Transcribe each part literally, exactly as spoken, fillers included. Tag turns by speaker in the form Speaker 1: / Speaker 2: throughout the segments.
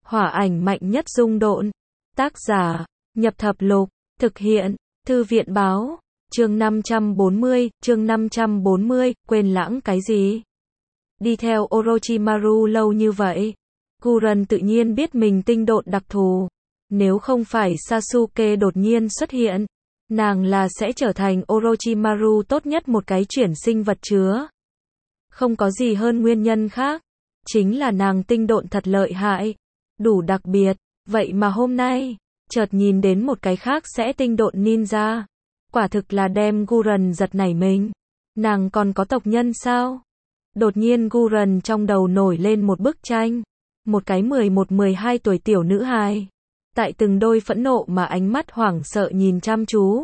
Speaker 1: Hỏa ảnh mạnh nhất dung độn. Tác giả, Nhập Thập Lục. Thực hiện, Thư viện báo. Chương năm trăm bốn mươi, chương năm trăm bốn mươi, quên lãng cái gì? Đi theo Orochimaru lâu như vậy, Kuren tự nhiên biết mình tinh độn đặc thù. Nếu không phải Sasuke đột nhiên xuất hiện, nàng là sẽ trở thành Orochimaru tốt nhất một cái chuyển sinh vật chứa. Không có gì hơn nguyên nhân khác, chính là nàng tinh độn thật lợi hại, đủ đặc biệt. Vậy mà hôm nay, chợt nhìn đến một cái khác sẽ tinh độn ninja. Quả thực là đem Kuren giật nảy mình. Nàng còn có tộc nhân sao? Đột nhiên Kuren trong đầu nổi lên một bức tranh. Một cái mười một mười hai tuổi tiểu nữ hài. Tại từng đôi phẫn nộ mà ánh mắt hoảng sợ nhìn chăm chú.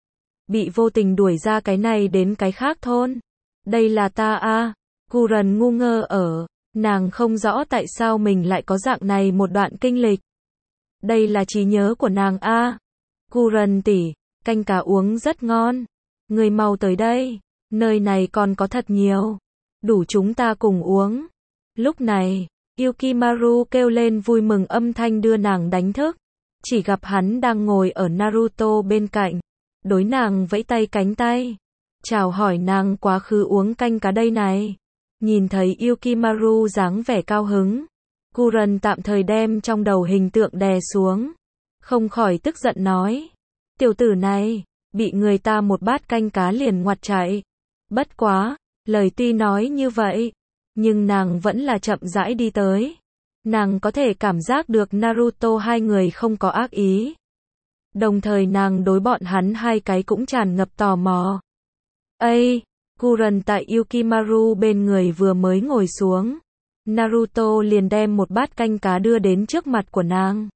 Speaker 1: Bị vô tình đuổi ra cái này đến cái khác thôn. Đây là ta a. Kuren ngu ngơ ở. Nàng không rõ tại sao mình lại có dạng này một đoạn kinh lịch. Đây là trí nhớ của nàng a. Kuren tỷ, canh cá uống rất ngon. Người mau tới đây. Nơi này còn có thật nhiều. Đủ chúng ta cùng uống. Lúc này, Yukimaru kêu lên vui mừng âm thanh đưa nàng đánh thức. Chỉ gặp hắn đang ngồi ở Naruto bên cạnh. Đối nàng vẫy tay cánh tay. Chào hỏi nàng quá khứ uống canh cá đây này. Nhìn thấy Yukimaru dáng vẻ cao hứng. Kuren tạm thời đem trong đầu hình tượng đè xuống. Không khỏi tức giận nói. Tiểu tử này, bị người ta một bát canh cá liền ngoặt chạy. Bất quá, lời tuy nói như vậy, nhưng nàng vẫn là chậm rãi đi tới. Nàng có thể cảm giác được Naruto hai người không có ác ý. Đồng thời nàng đối bọn hắn hai cái cũng tràn ngập tò mò. Ây, Kuren tại Yukimaru bên người vừa mới ngồi xuống. Naruto liền đem một bát canh cá đưa đến trước mặt của nàng.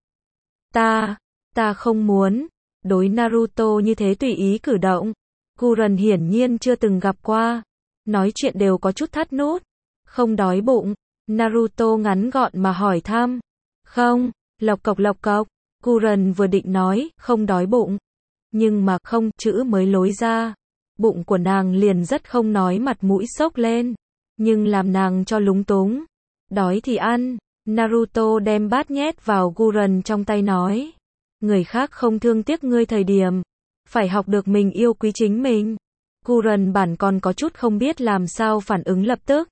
Speaker 1: Ta, ta không muốn. Đối Naruto như thế tùy ý cử động, Kuren hiển nhiên chưa từng gặp qua. Nói chuyện đều có chút thắt nút. Không đói bụng? Naruto ngắn gọn mà hỏi thăm. Không, lộc cộc lộc cộc. Kuren vừa định nói, không đói bụng. Nhưng mà không, chữ mới lối ra. Bụng của nàng liền rất không nói mặt mũi xốc lên. Nhưng làm nàng cho lúng túng. Đói thì ăn. Naruto đem bát nhét vào Kuren trong tay nói. Người khác không thương tiếc ngươi thời điểm. Phải học được mình yêu quý chính mình. Kuren bản còn có chút không biết làm sao phản ứng lập tức.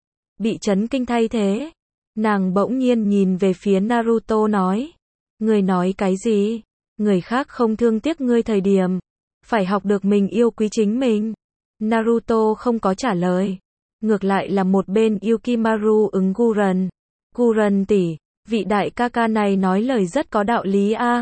Speaker 1: Bị chấn kinh thay thế. Nàng bỗng nhiên nhìn về phía Naruto nói. Ngươi nói cái gì? Người khác không thương tiếc ngươi thời điểm. Phải học được mình yêu quý chính mình. Naruto không có trả lời. Ngược lại là một bên Yukimaru ứng Kuren. Kuren tỷ, vị đại ca ca này nói lời rất có đạo lý a.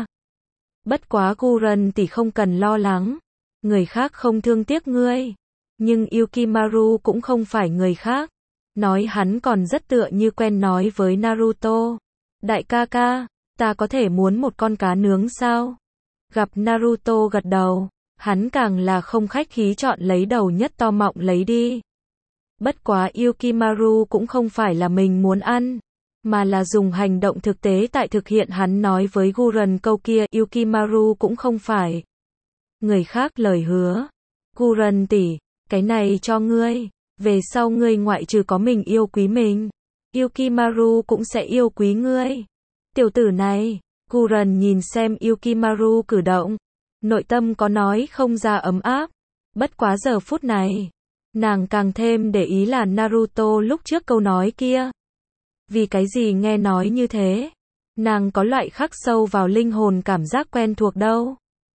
Speaker 1: Bất quá Kuren tỷ không cần lo lắng. Người khác không thương tiếc ngươi. Nhưng Yukimaru cũng không phải người khác. Nói hắn còn rất tựa như quen nói với Naruto. Đại ca ca, ta có thể muốn một con cá nướng sao? Gặp Naruto gật đầu, hắn càng là không khách khí chọn lấy đầu nhất to mọng lấy đi. Bất quá Yukimaru cũng không phải là mình muốn ăn, mà là dùng hành động thực tế tại thực hiện hắn nói với Kuren câu kia. Yukimaru cũng không phải người khác lời hứa. Kuren tỷ, cái này cho ngươi. Về sau ngươi ngoại trừ có mình yêu quý mình, Yukimaru cũng sẽ yêu quý ngươi. Tiểu tử này, Kuren nhìn xem Yukimaru cử động, nội tâm có nói không ra ấm áp. Bất quá giờ phút này, nàng càng thêm để ý là Naruto lúc trước câu nói kia. Vì cái gì nghe nói như thế? Nàng có loại khắc sâu vào linh hồn cảm giác quen thuộc đâu.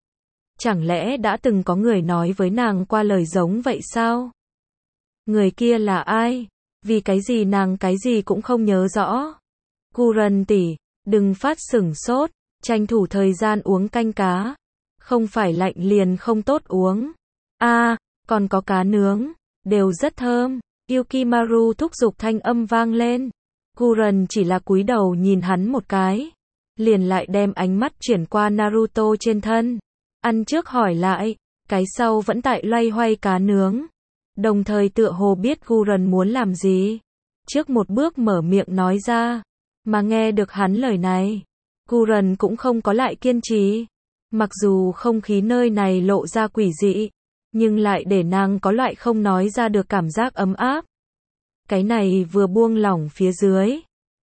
Speaker 1: Chẳng lẽ đã từng có người nói với nàng qua lời giống vậy sao? Người kia là ai? Vì cái gì nàng cái gì cũng không nhớ rõ. Kuren tỷ, đừng phát sửng sốt, tranh thủ thời gian uống canh cá. Không phải lạnh liền không tốt uống. A, à, còn có cá nướng, đều rất thơm. Yukimaru thúc giục thanh âm vang lên. Kuren chỉ là cúi đầu nhìn hắn một cái, liền lại đem ánh mắt chuyển qua Naruto trên thân. Ăn trước hỏi lại, cái sau vẫn tại loay hoay cá nướng. Đồng thời tựa hồ biết Kuren muốn làm gì. Trước một bước mở miệng nói ra. Mà nghe được hắn lời này, Kuren cũng không có lại kiên trì. Mặc dù không khí nơi này lộ ra quỷ dị, nhưng lại để nàng có loại không nói ra được cảm giác ấm áp. Cái này vừa buông lỏng phía dưới,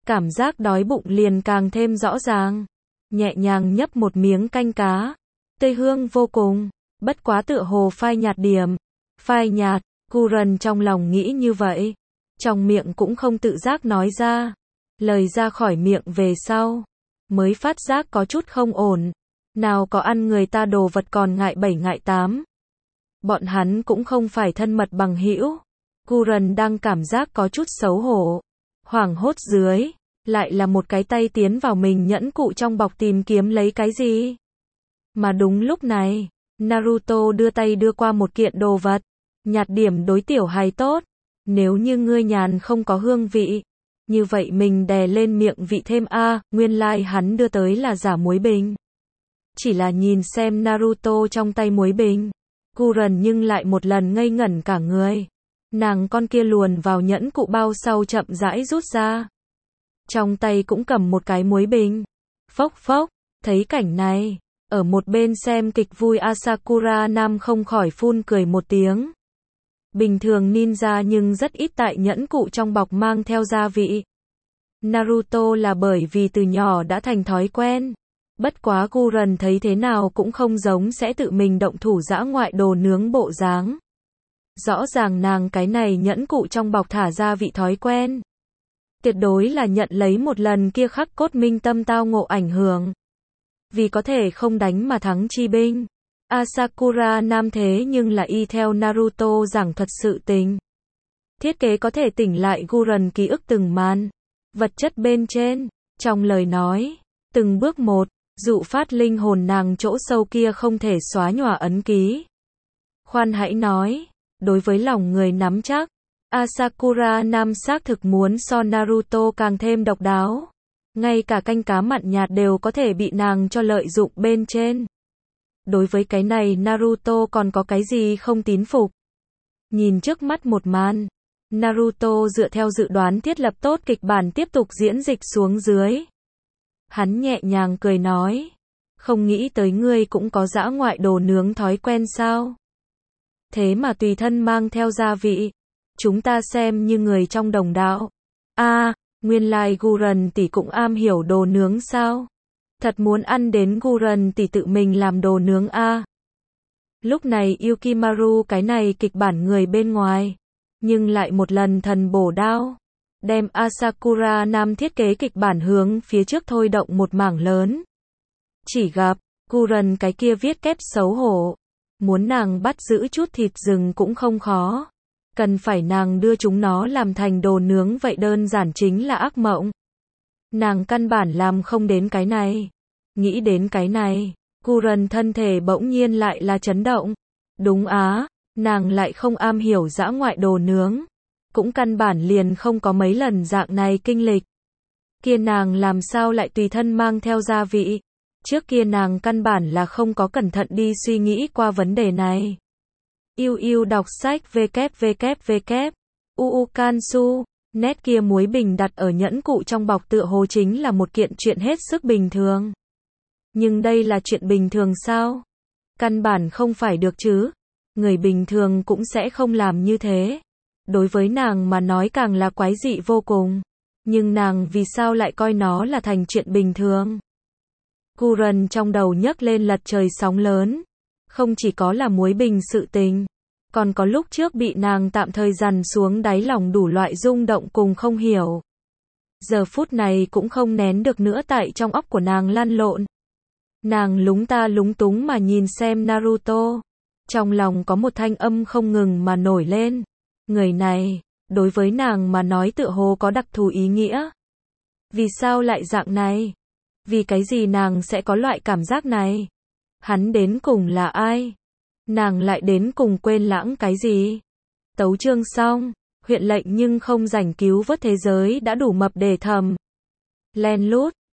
Speaker 1: cảm giác đói bụng liền càng thêm rõ ràng. Nhẹ nhàng nhấp một miếng canh cá, tươi hương vô cùng, bất quá tựa hồ phai nhạt điểm. Phai nhạt, Curran trong lòng nghĩ như vậy. Trong miệng cũng không tự giác nói ra. Lời ra khỏi miệng về sau, mới phát giác có chút không ổn. Nào có ăn người ta đồ vật còn ngại bảy ngại tám. Bọn hắn cũng không phải thân mật bằng hữu. Curran đang cảm giác có chút xấu hổ. Hoảng hốt dưới, lại là một cái tay tiến vào mình nhẫn cụ trong bọc tìm kiếm lấy cái gì. Mà đúng lúc này, Naruto đưa tay đưa qua một kiện đồ vật. Nhạt điểm đối tiểu hài tốt. Nếu như ngươi nhàn không có hương vị, như vậy mình đè lên miệng vị thêm a, à, nguyên lai like hắn đưa tới là giả muối bình. Chỉ là nhìn xem Naruto trong tay muối bình, Curran nhưng lại một lần ngây ngẩn cả người. Nàng con kia luồn vào nhẫn cụ bao sau chậm rãi rút ra. Trong tay cũng cầm một cái muối bình. Phốc phốc, thấy cảnh này, ở một bên xem kịch vui Asakura Nam không khỏi phun cười một tiếng. Bình thường ninja nhưng rất ít tại nhẫn cụ trong bọc mang theo gia vị. Naruto là bởi vì từ nhỏ đã thành thói quen. Bất quá Curran thấy thế nào cũng không giống sẽ tự mình động thủ dã ngoại đồ nướng bộ dáng. Rõ ràng nàng cái này nhẫn cụ trong bọc thả gia vị thói quen. Tuyệt đối là nhận lấy một lần kia khắc cốt minh tâm tao ngộ ảnh hưởng. Vì có thể không đánh mà thắng chi binh. Asakura Nam thế nhưng là y theo Naruto giảng thuật sự tình. Thiết kế có thể tỉnh lại Curran ký ức từng màn. Vật chất bên trên, trong lời nói, từng bước một, dụ phát linh hồn nàng chỗ sâu kia không thể xóa nhòa ấn ký. Khoan hãy nói, đối với lòng người nắm chắc, Asakura Nam xác thực muốn so Naruto càng thêm độc đáo. Ngay cả canh cá mặn nhạt đều có thể bị nàng cho lợi dụng bên trên. Đối với cái này Naruto còn có cái gì không tín phục. Nhìn trước mắt một màn, Naruto dựa theo dự đoán thiết lập tốt kịch bản tiếp tục diễn dịch xuống dưới. Hắn nhẹ nhàng cười nói, không nghĩ tới ngươi cũng có dã ngoại đồ nướng thói quen sao? Thế mà tùy thân mang theo gia vị, chúng ta xem như người trong đồng đạo. A, à, nguyên lai Curran tỷ cũng am hiểu đồ nướng sao? Thật muốn ăn đến Curran tỷ tự mình làm đồ nướng a. À. Lúc này Yukimaru cái này kịch bản người bên ngoài, nhưng lại một lần thần bổ đao, đem Asakura Nam thiết kế kịch bản hướng phía trước thôi động một mảng lớn. Chỉ gặp, Curran cái kia viết kép xấu hổ, muốn nàng bắt giữ chút thịt rừng cũng không khó. Cần phải nàng đưa chúng nó làm thành đồ nướng vậy đơn giản chính là ác mộng. Nàng căn bản làm không đến cái này. Nghĩ đến cái này, Curran thân thể bỗng nhiên lại là chấn động. Đúng á, nàng lại không am hiểu dã ngoại đồ nướng. Cũng căn bản liền không có mấy lần dạng này kinh lịch. Kia nàng làm sao lại tùy thân mang theo gia vị. Trước kia nàng căn bản là không có cẩn thận đi suy nghĩ qua vấn đề này. Yêu yêu đọc sách www. Uu Kansu, nét kia muối bình đặt ở nhẫn cụ trong bọc tựa hồ chính là một kiện chuyện hết sức bình thường. Nhưng đây là chuyện bình thường sao? Căn bản không phải được chứ. Người bình thường cũng sẽ không làm như thế. Đối với nàng mà nói càng là quái dị vô cùng. Nhưng nàng vì sao lại coi nó là thành chuyện bình thường? Curran trong đầu nhấc lên lật trời sóng lớn. Không chỉ có là muối bình sự tình, còn có lúc trước bị nàng tạm thời dằn xuống đáy lòng đủ loại rung động cùng không hiểu. Giờ phút này cũng không nén được nữa tại trong óc của nàng lăn lộn. Nàng lúng ta lúng túng mà nhìn xem Naruto. Trong lòng có một thanh âm không ngừng mà nổi lên. Người này, đối với nàng mà nói tựa hồ có đặc thù ý nghĩa. Vì sao lại dạng này? Vì cái gì nàng sẽ có loại cảm giác này? Hắn đến cùng là ai? Nàng lại đến cùng quên lãng cái gì? Tấu chương xong, huyện lệnh nhưng không rảnh cứu vớt thế giới đã đủ mập để thầm. Len lút.